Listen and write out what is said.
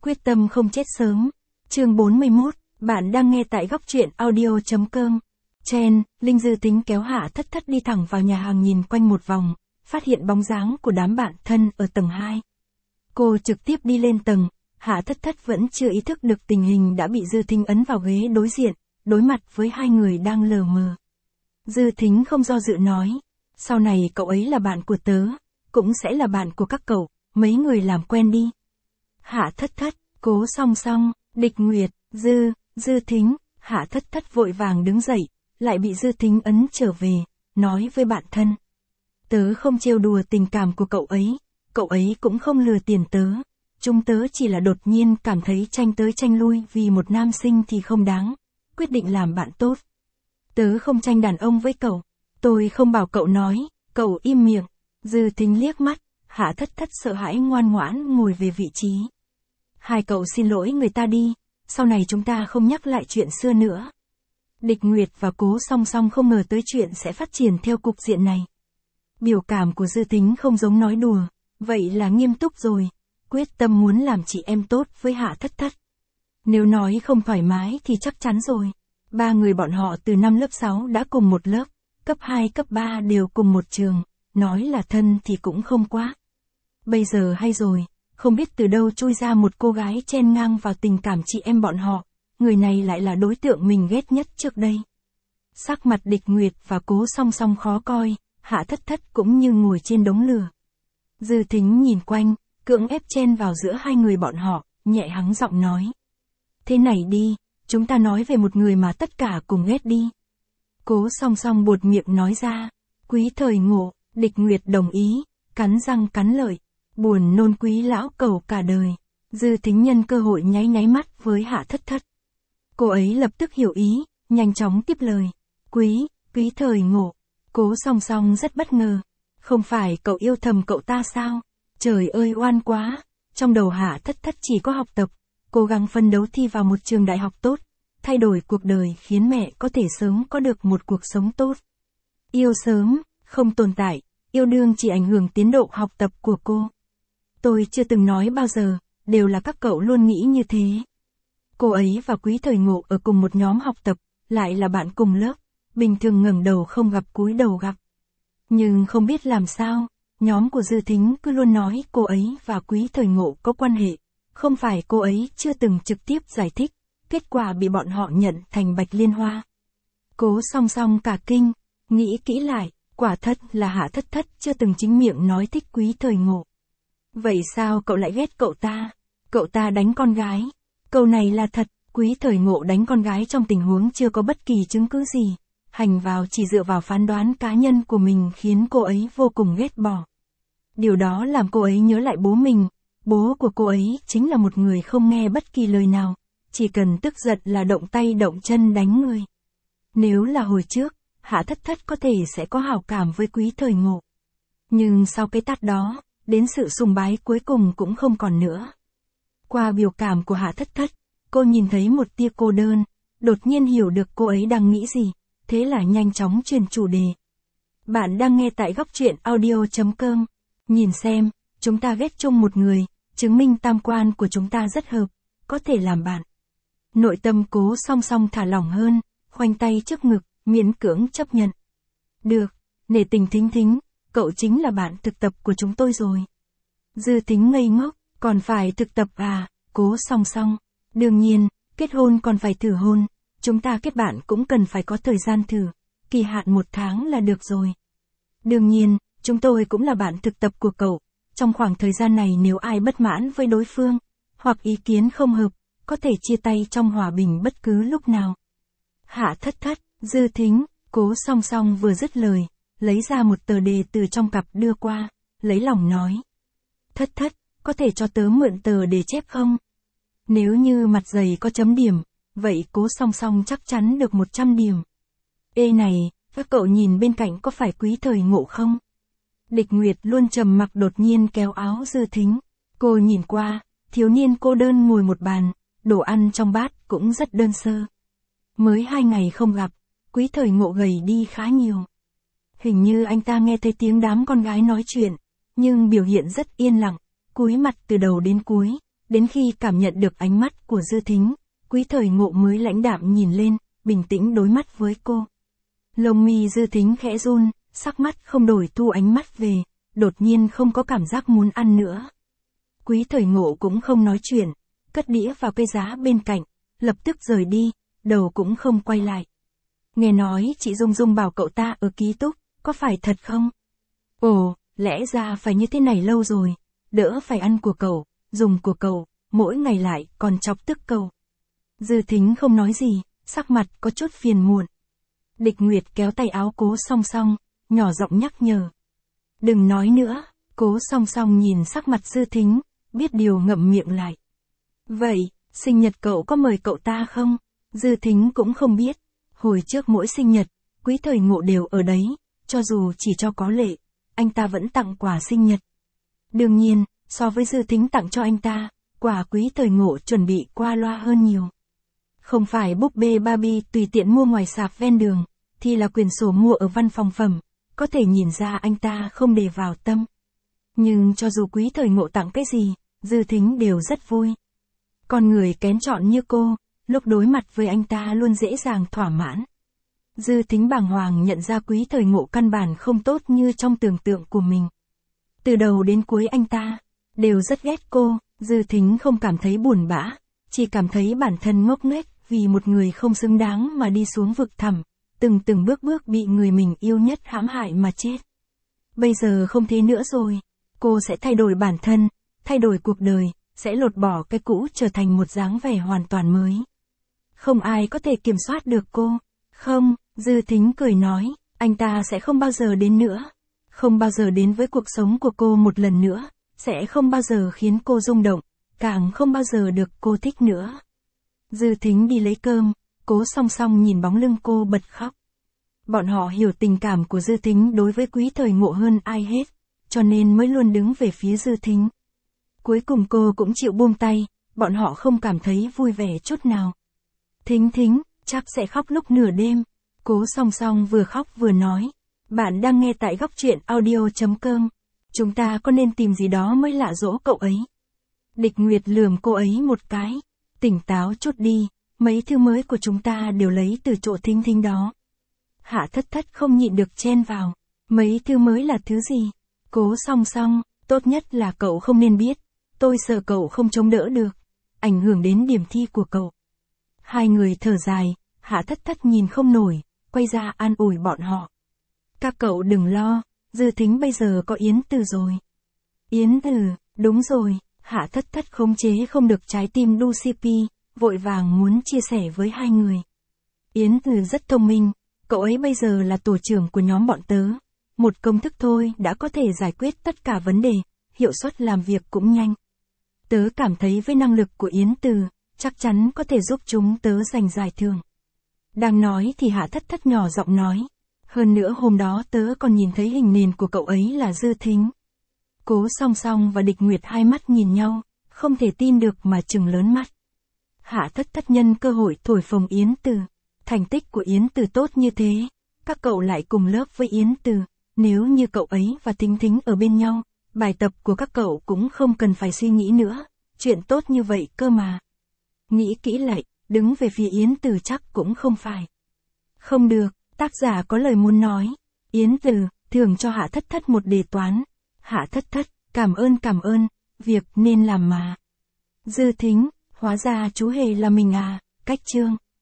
Quyết tâm không chết sớm. Chương 41, bạn đang nghe tại góc truyện audio.com. Chen, Linh Dư tính kéo Hạ Thất Thất đi thẳng vào nhà hàng nhìn quanh một vòng, phát hiện bóng dáng của đám bạn thân ở tầng 2. Cô trực tiếp đi lên tầng, Hạ Thất Thất vẫn chưa ý thức được tình hình đã bị Dư Thính ấn vào ghế đối diện, đối mặt với hai người đang lờ mờ. Dư Thính không do dự nói, sau này cậu ấy là bạn của tớ, cũng sẽ là bạn của các cậu, mấy người làm quen đi. Hạ Thất Thất, Cố Song Song, Địch Nguyệt, Dư Thính, Hạ Thất Thất vội vàng đứng dậy, lại bị Dư Thính ấn trở về, nói với bạn thân. Tớ không trêu đùa tình cảm của cậu ấy cũng không lừa tiền tớ. Chúng tớ chỉ là đột nhiên cảm thấy tranh tới tranh lui vì một nam sinh thì không đáng, quyết định làm bạn tốt. Tớ không tranh đàn ông với cậu, tôi không bảo cậu nói, cậu im miệng. Dư Thính liếc mắt, Hạ Thất Thất sợ hãi ngoan ngoãn ngồi về vị trí. Hai cậu xin lỗi người ta đi, sau này chúng ta không nhắc lại chuyện xưa nữa. Địch Nguyệt và Cố Song Song không ngờ tới chuyện sẽ phát triển theo cục diện này. Biểu cảm của Dư Thính không giống nói đùa, vậy là nghiêm túc rồi, quyết tâm muốn làm chị em tốt với Hạ Thất Thất. Nếu nói không thoải mái thì chắc chắn rồi. Ba người bọn họ từ năm lớp 6 đã cùng một lớp, cấp 2 cấp 3 đều cùng một trường, nói là thân thì cũng không quá. Bây giờ hay rồi, không biết từ đâu chui ra một cô gái chen ngang vào tình cảm chị em bọn họ, người này lại là đối tượng mình ghét nhất trước đây. Sắc mặt Địch Nguyệt và Cố Song Song khó coi, Hạ Thất Thất cũng như ngồi trên đống lửa. Dư Thính nhìn quanh, cưỡng ép chen vào giữa hai người bọn họ, nhẹ hắng giọng nói. Thế này đi, chúng ta nói về một người mà tất cả cùng ghét đi. Cố Song Song buột miệng nói ra. Quý Thời Ngộ, Địch Nguyệt đồng ý, cắn răng cắn lợi, buồn nôn Quý lão cầu cả đời. Dư Thính nhân cơ hội nháy nháy mắt với Hạ Thất Thất. Cô ấy lập tức hiểu ý, nhanh chóng tiếp lời. Quý Thời Ngộ. Cố Song Song rất bất ngờ. Không phải cậu yêu thầm cậu ta sao? Trời ơi oan quá. Trong đầu Hạ Thất Thất chỉ có học tập, cố gắng phân đấu thi vào một trường đại học tốt, thay đổi cuộc đời khiến mẹ có thể sớm có được một cuộc sống tốt. Yêu sớm, không tồn tại, yêu đương chỉ ảnh hưởng tiến độ học tập của cô. Tôi chưa từng nói bao giờ, đều là các cậu luôn nghĩ như thế. Cô ấy và Quý Thời Ngộ ở cùng một nhóm học tập, lại là bạn cùng lớp, bình thường ngẩng đầu không gặp cúi đầu gặp. Nhưng không biết làm sao, nhóm của Dư Thính cứ luôn nói cô ấy và Quý Thời Ngộ có quan hệ, không phải cô ấy chưa từng trực tiếp giải thích, kết quả bị bọn họ nhận thành Bạch Liên Hoa. Cố Song Song cả kinh, nghĩ kỹ lại, quả thật là Hạ Thất Thất chưa từng chính miệng nói thích Quý Thời Ngộ. Vậy sao cậu lại ghét cậu ta? Cậu ta đánh con gái. Câu này là thật, Quý Thời Ngộ đánh con gái trong tình huống chưa có bất kỳ chứng cứ gì. Hành vào chỉ dựa vào phán đoán cá nhân của mình khiến cô ấy vô cùng ghét bỏ. Điều đó làm cô ấy nhớ lại bố mình. Bố của cô ấy chính là một người không nghe bất kỳ lời nào, chỉ cần tức giận là động tay động chân đánh người. Nếu là hồi trước, Hạ Thất Thất có thể sẽ có hảo cảm với Quý Thời Ngộ. Nhưng sau cái tát đó, đến sự sùng bái cuối cùng cũng không còn nữa. Qua biểu cảm của Hạ Thất Thất, cô nhìn thấy một tia cô đơn, đột nhiên hiểu được cô ấy đang nghĩ gì, thế là nhanh chóng chuyển chủ đề. Bạn đang nghe tại góc truyện audio.com. Nhìn xem, chúng ta ghét chung một người, chứng minh tam quan của chúng ta rất hợp, có thể làm bạn. Nội tâm Cố Song Song thả lỏng hơn, khoanh tay trước ngực, miễn cưỡng chấp nhận. Được, nể tình Thính Thính, cậu chính là bạn thực tập của chúng tôi rồi. Dư Thính ngây ngốc, còn phải thực tập à? Cố Song Song. Đương nhiên, kết hôn còn phải thử hôn, chúng ta kết bạn cũng cần phải có thời gian thử, kỳ hạn 1 tháng là được rồi. Đương nhiên, chúng tôi cũng là bạn thực tập của cậu, trong khoảng thời gian này nếu ai bất mãn với đối phương, hoặc ý kiến không hợp, có thể chia tay trong hòa bình bất cứ lúc nào. Hạ Thất Thất, Dư Thính, Cố Song Song vừa dứt lời, lấy ra một tờ đề từ trong cặp đưa qua, lấy lòng nói. Thất Thất, có thể cho tớ mượn tờ để chép không? Nếu như mặt dày có chấm điểm, vậy Cố Song Song chắc chắn được 100 điểm. Ê này, các cậu nhìn bên cạnh có phải Quý Thời Ngộ không? Địch Nguyệt luôn trầm mặc đột nhiên kéo áo Dư Thính. Cô nhìn qua, thiếu niên cô đơn ngồi một bàn, đồ ăn trong bát cũng rất đơn sơ. Mới 2 ngày không gặp, Quý Thời Ngộ gầy đi khá nhiều. Hình như anh ta nghe thấy tiếng đám con gái nói chuyện, nhưng biểu hiện rất yên lặng, cúi mặt từ đầu đến cuối, Đến khi cảm nhận được ánh mắt của Dư Thính, Quý Thời Ngộ mới lãnh đạm nhìn lên, bình tĩnh đối mắt với cô. Lông mi Dư Thính khẽ run, sắc mắt không đổi thu ánh mắt về, đột nhiên không có cảm giác muốn ăn nữa. Quý Thời Ngộ cũng không nói chuyện, cất đĩa vào cây giá bên cạnh, lập tức rời đi, đầu cũng không quay lại. Nghe nói chị Dung Dung bảo cậu ta ở ký túc, có phải thật không? Ồ, lẽ ra phải như thế này lâu rồi, đỡ phải ăn của cậu, dùng của cậu, mỗi ngày lại còn chọc tức cậu. Dư Thính không nói gì, sắc mặt có chút phiền muộn. Địch Nguyệt kéo tay áo Cố Song Song, nhỏ giọng nhắc nhở. Đừng nói nữa, Cố Song Song nhìn sắc mặt Dư Thính, biết điều ngậm miệng lại. Vậy, sinh nhật cậu có mời cậu ta không? Dư Thính cũng không biết. Hồi trước mỗi sinh nhật, Quý Thời Ngộ đều ở đấy, cho dù chỉ cho có lệ, anh ta vẫn tặng quà sinh nhật. Đương nhiên, so với Dư Thính tặng cho anh ta, quà Quý Thời Ngộ chuẩn bị qua loa hơn nhiều. Không phải búp bê Barbie tùy tiện mua ngoài sạp ven đường, thì là quyển sổ mua ở văn phòng phẩm, có thể nhìn ra anh ta không để vào tâm. Nhưng cho dù Quý Thời Ngộ tặng cái gì, Dư Thính đều rất vui. Con người kén chọn như cô, lúc đối mặt với anh ta luôn dễ dàng thỏa mãn. Dư Thính bàng hoàng nhận ra Quý Thời Ngộ căn bản không tốt như trong tưởng tượng của mình. Từ đầu đến cuối anh ta đều rất ghét cô. Dư Thính không cảm thấy buồn bã, chỉ cảm thấy bản thân ngốc nghếch vì một người không xứng đáng mà đi xuống vực thẳm, từng bước bị người mình yêu nhất hãm hại mà chết. Bây giờ không thế nữa rồi, cô sẽ thay đổi bản thân, thay đổi cuộc đời, sẽ lột bỏ cái cũ trở thành một dáng vẻ hoàn toàn mới. Không ai có thể kiểm soát được cô. Không, Dư Thính cười nói, anh ta sẽ không bao giờ đến nữa. Không bao giờ đến với cuộc sống của cô một lần nữa, sẽ không bao giờ khiến cô rung động, càng không bao giờ được cô thích nữa. Dư Thính đi lấy cơm, Cố Song Song nhìn bóng lưng cô bật khóc. Bọn họ hiểu tình cảm của Dư Thính đối với Quý Thời Ngộ hơn ai hết, cho nên mới luôn đứng về phía Dư Thính. Cuối cùng cô cũng chịu buông tay, bọn họ không cảm thấy vui vẻ chút nào. Thính, chắc sẽ khóc lúc nửa đêm. Cố Song Song vừa khóc vừa nói. Bạn đang nghe tại Góc Truyện Audio.com. Chúng ta có nên tìm gì đó mới lạ dỗ cậu ấy? Địch Nguyệt lườm cô ấy một cái. Tỉnh táo chút đi, mấy thư mới của chúng ta đều lấy từ chỗ Thính đó. Hạ Thất Thất không nhịn được chen vào. Mấy thư mới là thứ gì? Cố Song Song, tốt nhất là cậu không nên biết. Tôi sợ cậu không chống đỡ được. Ảnh hưởng đến điểm thi của cậu. Hai người thở dài, Hạ Thất Thất nhìn không nổi, quay ra an ủi bọn họ. Các cậu đừng lo, Dư Thính bây giờ có Yến Từ rồi. Yến Từ, đúng rồi, Hạ Thất Thất khống chế không được trái tim Lucipi, vội vàng muốn chia sẻ với hai người. Yến Từ rất thông minh, cậu ấy bây giờ là tổ trưởng của nhóm bọn tớ. Một công thức thôi đã có thể giải quyết tất cả vấn đề, hiệu suất làm việc cũng nhanh. Tớ cảm thấy với năng lực của Yến Từ, chắc chắn có thể giúp chúng tớ giành giải thưởng. Đang nói thì Hạ Thất Thất nhỏ giọng nói. Hơn nữa hôm đó tớ còn nhìn thấy hình nền của cậu ấy là Dư Thính. Cố Song Song và Địch Nguyệt hai mắt nhìn nhau, không thể tin được mà trừng lớn mắt. Hạ Thất Thất nhân cơ hội thổi phồng Yến Từ. Thành tích của Yến Từ tốt như thế, các cậu lại cùng lớp với Yến Từ. Nếu như cậu ấy và Thính ở bên nhau, bài tập của các cậu cũng không cần phải suy nghĩ nữa. Chuyện tốt như vậy cơ mà. Nghĩ kỹ lại, đứng về phía Yến Từ chắc cũng không phải. Không được, tác giả có lời muốn nói. Yến Từ, thưởng cho Hạ Thất Thất một đề toán. Hạ Thất Thất, cảm ơn, việc nên làm mà. Dư Thính, hóa ra chú hề là mình à, cách chương.